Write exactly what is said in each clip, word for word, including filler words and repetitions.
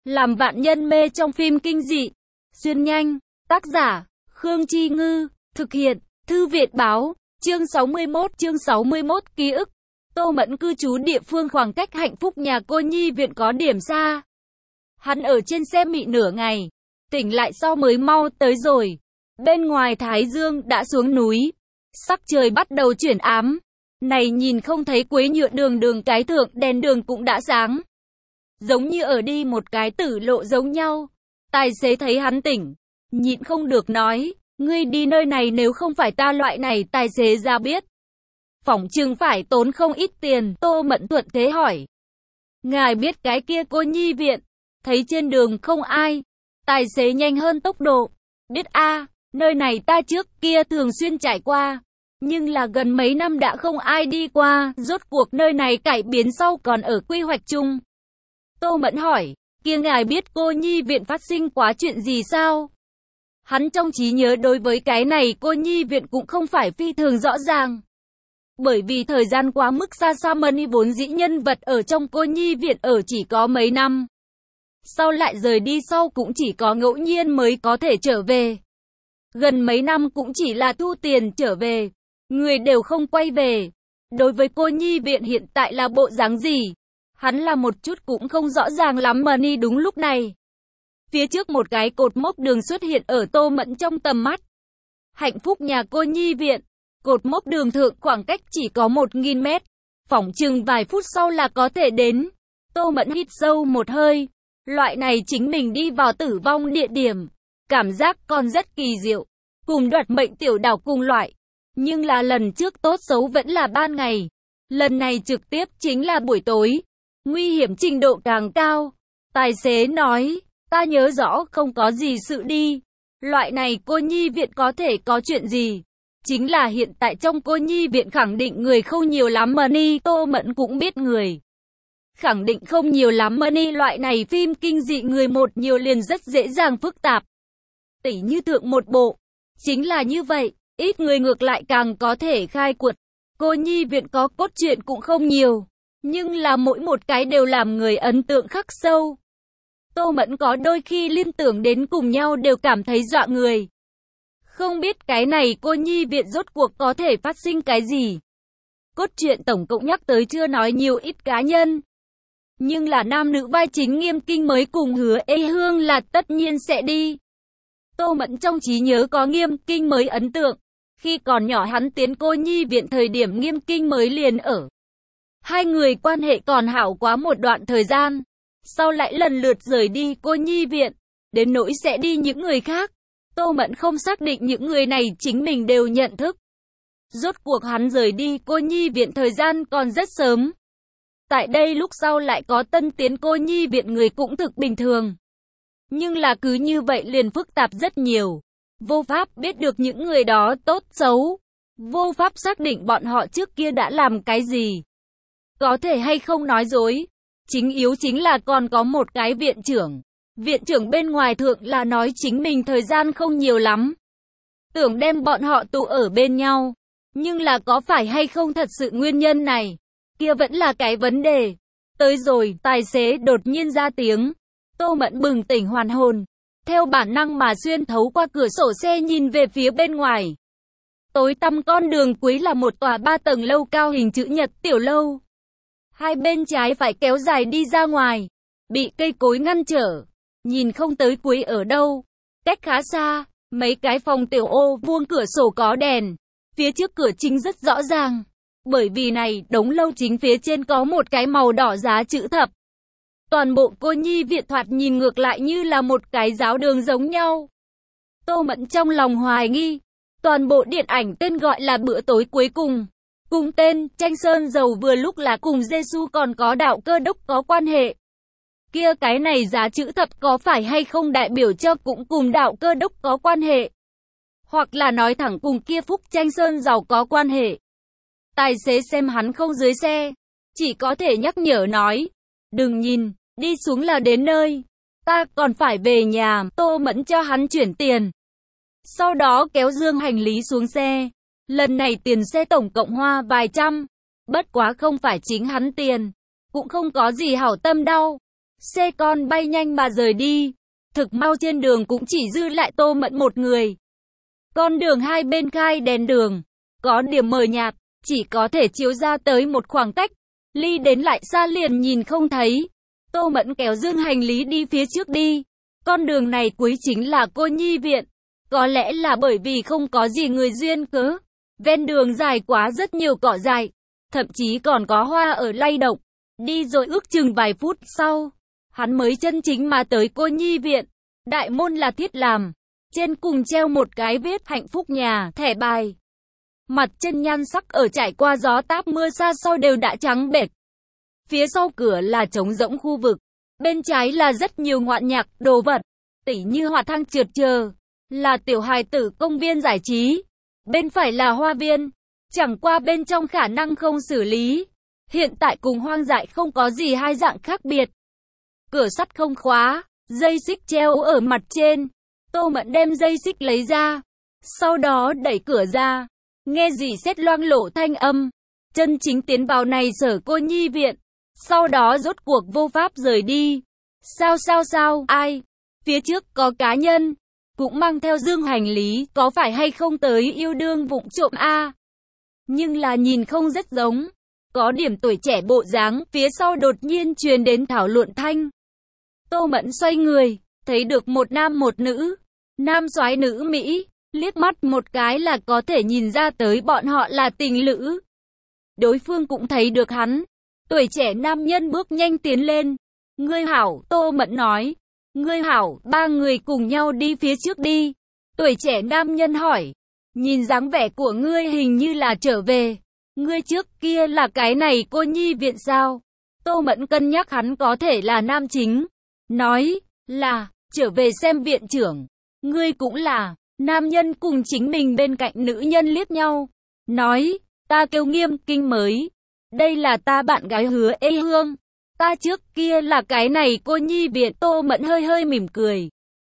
Làm vạn nhân mê trong phim kinh dị. Xuyên nhanh. Tác giả, Khương Chi Ngư. Thực hiện, Thư viện Báo. Chương sáu mươi mốt, chương sáu mươi mốt, ký ức. Tô Mẫn cư trú địa phương khoảng cách hạnh phúc nhà cô nhi viện có điểm xa. Hắn ở trên xe mị nửa ngày, tỉnh lại sau mới mau tới rồi. Bên ngoài Thái Dương đã xuống núi, sắc trời bắt đầu chuyển ám. Này nhìn không thấy quế nhựa đường đường cái thượng, đèn đường cũng đã sáng. Giống như ở đi một cái tử lộ giống nhau. Tài xế thấy hắn tỉnh, nhịn không được nói, ngươi đi nơi này nếu không phải ta loại này tài xế ra biết. Phỏng chừng phải tốn không ít tiền. Tô Mẫn thuận thế hỏi, ngài biết cái kia cô nhi viện? Thấy trên đường không ai, tài xế nhanh hơn tốc độ. Biết a, nơi này ta trước kia thường xuyên trải qua, nhưng là gần mấy năm đã không ai đi qua, rốt cuộc nơi này cải biến sau còn ở quy hoạch chung. Tô Mẫn hỏi, kia ngài biết cô nhi viện phát sinh quá chuyện gì sao? Hắn trong trí nhớ đối với cái này cô nhi viện cũng không phải phi thường rõ ràng. Bởi vì thời gian quá mức xa xa Money vốn dĩ nhân vật ở trong cô nhi viện ở chỉ có mấy năm. Sau lại rời đi sau cũng chỉ có ngẫu nhiên mới có thể trở về. Gần mấy năm cũng chỉ là thu tiền trở về. Người đều không quay về. Đối với cô nhi viện hiện tại là bộ dáng gì? Hắn là một chút cũng không rõ ràng lắm. Money đúng lúc này. Phía trước một cái cột mốc đường xuất hiện ở Tô Mẫn trong tầm mắt. Hạnh phúc nhà cô nhi viện. Cột mốc đường thượng khoảng cách chỉ có một nghìn mét. Phỏng chừng vài phút sau là có thể đến. Tô Mẫn hít sâu một hơi. Loại này chính mình đi vào tử vong địa điểm. Cảm giác còn rất kỳ diệu. Cùng đoạt mệnh tiểu đảo cùng loại. Nhưng là lần trước tốt xấu vẫn là ban ngày. Lần này trực tiếp chính là buổi tối. Nguy hiểm trình độ càng cao. Tài xế nói, ta nhớ rõ không có gì sự đi. Loại này cô nhi viện có thể có chuyện gì? Chính là hiện tại trong cô nhi viện khẳng định người không nhiều lắm. Money, Tô Mẫn cũng biết người khẳng định không nhiều lắm. Money, loại này phim kinh dị người một nhiều liền rất dễ dàng phức tạp. Tỉ như thượng một bộ. Chính là như vậy, ít người ngược lại càng có thể khai quật. Cô nhi viện có cốt truyện cũng không nhiều. Nhưng là mỗi một cái đều làm người ấn tượng khắc sâu. Tô Mẫn có đôi khi liên tưởng đến cùng nhau đều cảm thấy dọa người. Không biết cái này cô nhi viện rốt cuộc có thể phát sinh cái gì. Cốt truyện tổng cộng nhắc tới chưa nói nhiều ít cá nhân. Nhưng là nam nữ vai chính Nghiêm Kinh mới cùng Hứa Ê Hương là tất nhiên sẽ đi. Tô Mẫn trong trí nhớ có Nghiêm Kinh mới ấn tượng. Khi còn nhỏ hắn tiến cô nhi viện thời điểm Nghiêm Kinh mới liền ở. Hai người quan hệ còn hảo quá một đoạn thời gian. Sau lại lần lượt rời đi cô nhi viện. Đến nỗi sẽ đi những người khác. Tô Mẫn không xác định những người này chính mình đều nhận thức. Rốt cuộc hắn rời đi cô nhi viện thời gian còn rất sớm. Tại đây lúc sau lại có tân tiến cô nhi viện người cũng thực bình thường. Nhưng là cứ như vậy liền phức tạp rất nhiều. Vô pháp biết được những người đó tốt xấu. Vô pháp xác định bọn họ trước kia đã làm cái gì. Có thể hay không nói dối. Chính yếu chính là còn có một cái viện trưởng. Viện trưởng bên ngoài thượng là nói chính mình thời gian không nhiều lắm. Tưởng đem bọn họ tụ ở bên nhau. Nhưng là có phải hay không thật sự nguyên nhân này? Kia vẫn là cái vấn đề. Tới rồi, tài xế đột nhiên ra tiếng. Tô Mẫn bừng tỉnh hoàn hồn. Theo bản năng mà xuyên thấu qua cửa sổ xe nhìn về phía bên ngoài. Tối tăm con đường cuối là một tòa ba tầng lâu cao hình chữ nhật tiểu lâu. Hai bên trái phải kéo dài đi ra ngoài. Bị cây cối ngăn trở. Nhìn không tới cuối ở đâu. Cách khá xa, mấy cái phòng tiểu ô vuông cửa sổ có đèn. Phía trước cửa chính rất rõ ràng. Bởi vì này, đống lâu chính phía trên có một cái màu đỏ giá chữ thập. Toàn bộ cô nhi viện thoạt nhìn ngược lại như là một cái giáo đường giống nhau. Tô Mẫn trong lòng hoài nghi. Toàn bộ điện ảnh tên gọi là Bữa tối cuối cùng. Cùng tên, tranh sơn dầu vừa lúc là cùng Giê-xu còn có đạo Cơ Đốc có quan hệ. Kia cái này giá chữ thập có phải hay không đại biểu cho cũng cùng đạo Cơ Đốc có quan hệ? Hoặc là nói thẳng cùng kia phúc tranh sơn giàu có quan hệ? Tài xế xem hắn không dưới xe. Chỉ có thể nhắc nhở nói. Đừng nhìn, đi xuống là đến nơi. Ta còn phải về nhà. Tô Mẫn cho hắn chuyển tiền. Sau đó kéo dương hành lý xuống xe. Lần này tiền xe tổng cộng hoa vài trăm. Bất quá không phải chính hắn tiền. Cũng không có gì hảo tâm đau. Xe con bay nhanh mà rời đi. Thực mau trên đường cũng chỉ dư lại Tô Mẫn một người. Con đường hai bên khai đèn đường, có điểm mờ nhạt, chỉ có thể chiếu ra tới một khoảng cách. Ly đến lại xa liền nhìn không thấy. Tô Mẫn kéo dương hành lý đi phía trước đi. Con đường này cuối chính là cô nhi viện. Có lẽ là bởi vì không có gì người duyên cớ. Ven đường dài quá rất nhiều cỏ dại. Thậm chí còn có hoa ở lay động. Đi rồi ước chừng vài phút sau, hắn mới chân chính mà tới cô nhi viện. Đại môn là thiết làm. Trên cùng treo một cái viết hạnh phúc nhà, thẻ bài. Mặt trên nhan sắc ở trải qua gió táp mưa xa sau đều đã trắng bệch. Phía sau cửa là trống rỗng khu vực. Bên trái là rất nhiều ngoạn nhạc, đồ vật. Tỉ như hỏa thang trượt chờ. Là tiểu hài tử công viên giải trí. Bên phải là hoa viên. Chẳng qua bên trong khả năng không xử lý. Hiện tại cùng hoang dại không có gì hai dạng khác biệt. Cửa sắt không khóa. Dây xích treo ở mặt trên. Tô Mẫn đem dây xích lấy ra. Sau đó đẩy cửa ra. Nghe gì xét loang lổ thanh âm. Chân chính tiến vào này sở cô nhi viện. Sau đó rốt cuộc vô pháp rời đi. Sao sao sao, ai? Phía trước có cá nhân. Cũng mang theo dương hành lý. Có phải hay không tới yêu đương vụng trộm a? Nhưng là nhìn không rất giống. Có điểm tuổi trẻ bộ dáng. Phía sau đột nhiên truyền đến thảo luận thanh. Tô Mẫn xoay người. Thấy được một nam một nữ. Nam soái nữ Mỹ. Liếc mắt một cái là có thể nhìn ra tới bọn họ là tình lữ. Đối phương cũng thấy được hắn. Tuổi trẻ nam nhân bước nhanh tiến lên. Ngươi hảo, Tô Mẫn nói. Ngươi hảo, ba người cùng nhau đi phía trước đi. Tuổi trẻ nam nhân hỏi. Nhìn dáng vẻ của ngươi hình như là trở về. Ngươi trước kia là cái này cô nhi viện sao? Tô Mẫn cân nhắc hắn có thể là nam chính. Nói, là, trở về xem viện trưởng. Ngươi cũng là. Nam nhân cùng chính mình bên cạnh nữ nhân liếc nhau. Nói, ta kêu Nghiêm Kinh mới. Đây là ta bạn gái Hứa Ê Hương. Ta trước kia là cái này cô nhi viện. Tô Mẫn hơi hơi mỉm cười.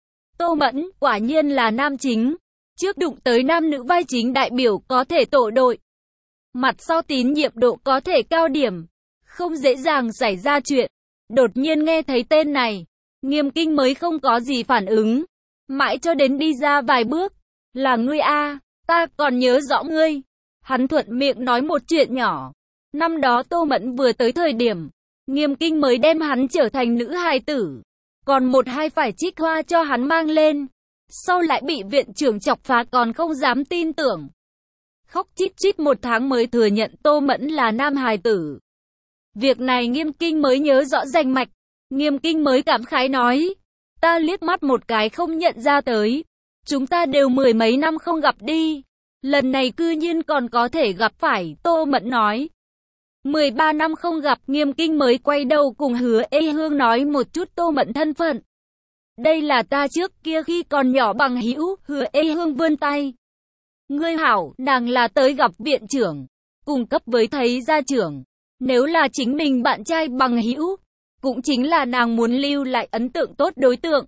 Tô Mẫn, quả nhiên là nam chính. Trước đụng tới nam nữ vai chính đại biểu có thể tổ đội. Mặt sau tín nhiệm độ có thể cao điểm. Không dễ dàng xảy ra chuyện. Đột nhiên nghe thấy tên này. Nghiêm Kinh mới không có gì phản ứng. Mãi cho đến đi ra vài bước. Là ngươi a, ta còn nhớ rõ ngươi. Hắn thuận miệng nói một chuyện nhỏ. Năm đó Tô Mẫn vừa tới thời điểm. Nghiêm Kinh mới đem hắn trở thành nữ hài tử. Còn một hai phải trích hoa cho hắn mang lên. Sau lại bị viện trưởng chọc phá còn không dám tin tưởng. Khóc chít chít một tháng mới thừa nhận Tô Mẫn là nam hài tử. Việc này Nghiêm Kinh mới nhớ rõ rành mạch. Nghiêm Kinh mới cảm khái nói. Ta liếc mắt một cái không nhận ra tới. Chúng ta đều mười mấy năm không gặp đi. Lần này cư nhiên còn có thể gặp phải, Tô Mẫn nói. mười ba năm không gặp, Nghiêm Kinh mới quay đầu cùng Hứa Ê Hương nói một chút Tô Mẫn thân phận. Đây là ta trước kia khi còn nhỏ bằng hữu. Hứa Ê Hương vươn tay. Ngươi hảo, nàng là tới gặp viện trưởng. Cùng cấp với thấy gia trưởng. Nếu là chính mình bạn trai bằng hữu, cũng chính là nàng muốn lưu lại ấn tượng tốt đối tượng.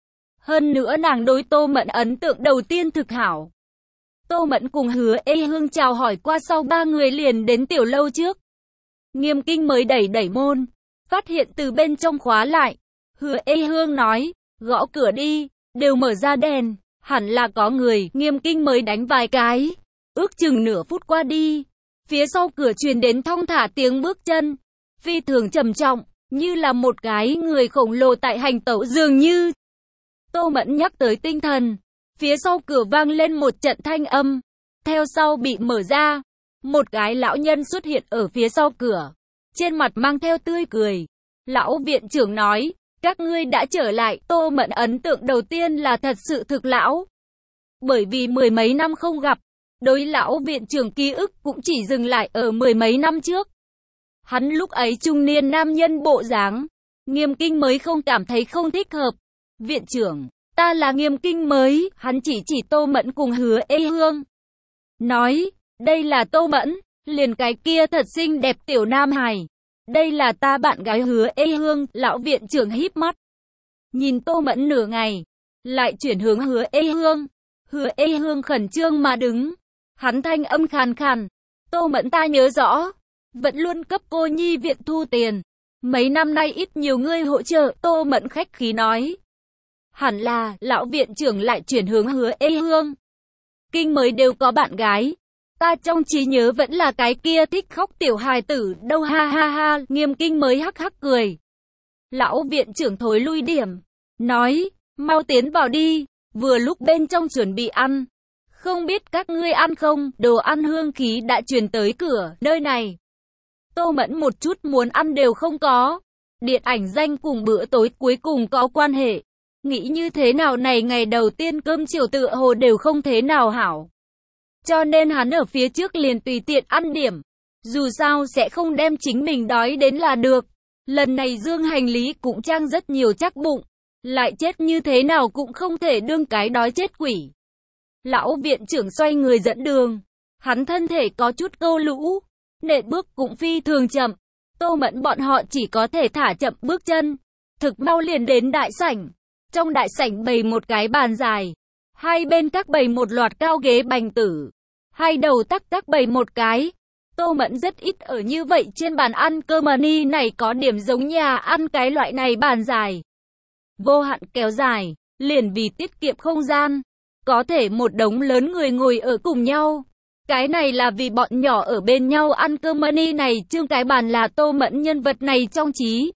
Hơn nữa nàng đối Tô Mẫn ấn tượng đầu tiên thực hảo. Tô Mẫn cùng Hứa Ê Hương chào hỏi qua sau ba người liền đến tiểu lâu trước. Nghiêm Kinh mới đẩy đẩy môn. Phát hiện từ bên trong khóa lại. Hứa Ê Hương nói, gõ cửa đi, đều mở ra đèn. Hẳn là có người, Nghiêm Kinh mới đánh vài cái. Ước chừng nửa phút qua đi. Phía sau cửa truyền đến thong thả tiếng bước chân. Phi thường trầm trọng. Như là một cái người khổng lồ tại hành tẩu dường như. Tô Mẫn nhắc tới tinh thần. Phía sau cửa vang lên một trận thanh âm. Theo sau bị mở ra. Một cái lão nhân xuất hiện ở phía sau cửa. Trên mặt mang theo tươi cười. Lão viện trưởng nói. Các ngươi đã trở lại. Tô Mẫn ấn tượng đầu tiên là thật sự thực lão. Bởi vì mười mấy năm không gặp. Đối lão viện trưởng ký ức cũng chỉ dừng lại ở mười mấy năm trước. Hắn lúc ấy trung niên nam nhân bộ dáng. Nghiêm Kinh mới không cảm thấy không thích hợp. Viện trưởng, ta là Nghiêm Kinh mới. Hắn chỉ chỉ Tô Mẫn cùng Hứa Ê Hương. Nói, đây là Tô Mẫn. Liền cái kia thật xinh đẹp tiểu nam hài. Đây là ta bạn gái Hứa Ê Hương. Lão viện trưởng híp mắt. Nhìn Tô Mẫn nửa ngày. Lại chuyển hướng Hứa Ê Hương. Hứa Ê Hương khẩn trương mà đứng. Hắn thanh âm khàn khàn. Tô Mẫn ta nhớ rõ. Vẫn luôn cấp cô nhi viện thu tiền. Mấy năm nay ít nhiều ngươi hỗ trợ, Tô Mẫn khách khí nói. Hẳn là, lão viện trưởng lại chuyển hướng Hứa Ê Hương. Kinh mới đều có bạn gái. Ta trong trí nhớ vẫn là cái kia thích khóc tiểu hài tử, đâu ha ha ha, Nghiêm Kinh mới hắc hắc cười. Lão viện trưởng thối lui điểm, nói, mau tiến vào đi, vừa lúc bên trong chuẩn bị ăn. Không biết các ngươi ăn không, đồ ăn hương khí đã truyền tới cửa, nơi này. Tô Mẫn một chút muốn ăn đều không có. Điện ảnh danh cùng bữa tối cuối cùng có quan hệ. Nghĩ như thế nào này ngày đầu tiên cơm chiều tựa hồ đều không thế nào hảo. Cho nên hắn ở phía trước liền tùy tiện ăn điểm. Dù sao sẽ không đem chính mình đói đến là được. Lần này dương hành lý cũng trang rất nhiều chắc bụng. Lại chết như thế nào cũng không thể đương cái đói chết quỷ. Lão viện trưởng xoay người dẫn đường. Hắn thân thể có chút câu lũ. Nện bước cũng phi thường chậm. Tô Mẫn bọn họ chỉ có thể thả chậm bước chân. Thực mau liền đến đại sảnh. Trong đại sảnh bày một cái bàn dài. Hai bên các bày một loạt cao ghế bành tử. Hai đầu tắc tắc bày một cái. Tô Mẫn rất ít ở như vậy trên bàn ăn cơm mani này có điểm giống nhà ăn cái loại này bàn dài. Vô hạn kéo dài, liền vì tiết kiệm không gian. Có thể một đống lớn người ngồi ở cùng nhau. Cái này là vì bọn nhỏ ở bên nhau ăn cơm mani này chương cái bàn là Tô Mẫn nhân vật này trong trí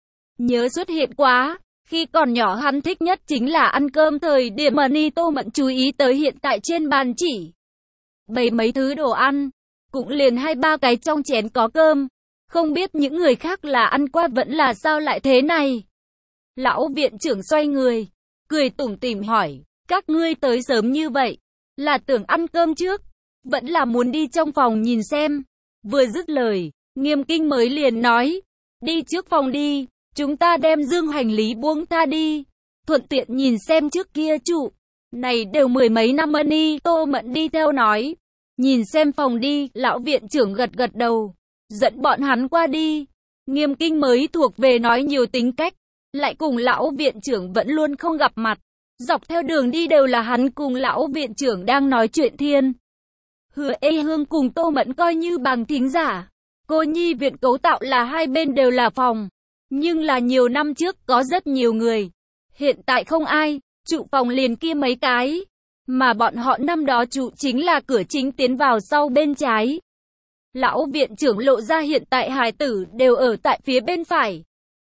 nhớ xuất hiện quá. Khi còn nhỏ hắn thích nhất chính là ăn cơm thời điểm mani Tô Mẫn chú ý tới hiện tại trên bàn chỉ bày mấy thứ đồ ăn. Cũng liền hai ba cái trong chén có cơm. Không biết những người khác là ăn qua vẫn là sao lại thế này. Lão viện trưởng xoay người, cười tủm tỉm hỏi, các ngươi tới sớm như vậy, là tưởng ăn cơm trước, vẫn là muốn đi trong phòng nhìn xem. Vừa dứt lời, Nghiêm Kinh mới liền nói, đi trước phòng đi, chúng ta đem dương hành lý buông tha đi, thuận tiện nhìn xem trước kia trụ. Này đều mười mấy năm mani, Tô Mẫn đi theo nói, nhìn xem phòng đi, lão viện trưởng gật gật đầu, dẫn bọn hắn qua đi. Nghiêm Kinh mới thuộc về nói nhiều tính cách, lại cùng lão viện trưởng vẫn luôn không gặp mặt. Dọc theo đường đi đều là hắn cùng lão viện trưởng đang nói chuyện thiên. Hứa Ê Hương cùng Tô Mẫn coi như bằng thính giả. Cô nhi viện cấu tạo là hai bên đều là phòng. Nhưng là nhiều năm trước có rất nhiều người. Hiện tại không ai, trụ phòng liền kia mấy cái. Mà bọn họ năm đó trụ chính là cửa chính tiến vào sau bên trái. Lão viện trưởng lộ ra hiện tại hài tử đều ở tại phía bên phải.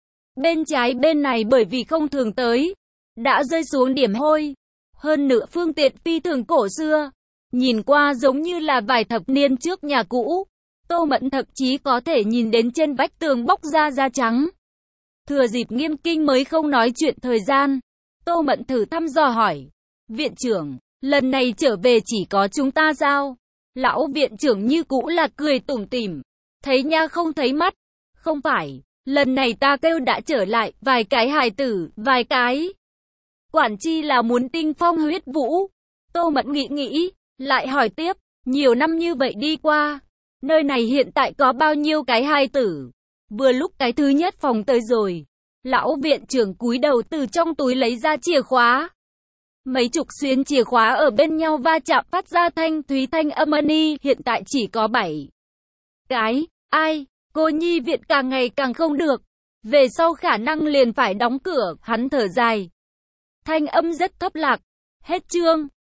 Bên trái bên này bởi vì không thường tới, đã rơi xuống điểm hôi. Hơn nữa phương tiện phi thường cổ xưa. Nhìn qua giống như là vài thập niên trước nhà cũ. Tô Mẫn thậm chí có thể nhìn đến trên vách tường bóc ra da trắng. Thừa dịp Nghiêm Kinh mới không nói chuyện thời gian. Tô Mẫn thử thăm dò hỏi. Viện trưởng, lần này trở về chỉ có chúng ta sao? Lão viện trưởng như cũ là cười tủm tỉm. Thấy nha không thấy mắt. Không phải, lần này ta kêu đã trở lại, vài cái hài tử, vài cái. Quản chi là muốn tinh phong huyết vũ. Tô Mẫn nghĩ nghĩ, lại hỏi tiếp, nhiều năm như vậy đi qua, nơi này hiện tại có bao nhiêu cái hài tử? Vừa lúc cái thứ nhất phòng tới rồi. Lão viện trưởng cúi đầu từ trong túi lấy ra chìa khóa. Mấy chục xuyến chìa khóa ở bên nhau va chạm phát ra thanh thúy thanh âm mani, hiện tại chỉ có bảy cái. Ai, cô nhi viện càng ngày càng không được. Về sau khả năng liền phải đóng cửa, hắn thở dài. Thanh âm rất thấp lạc. Hết chương.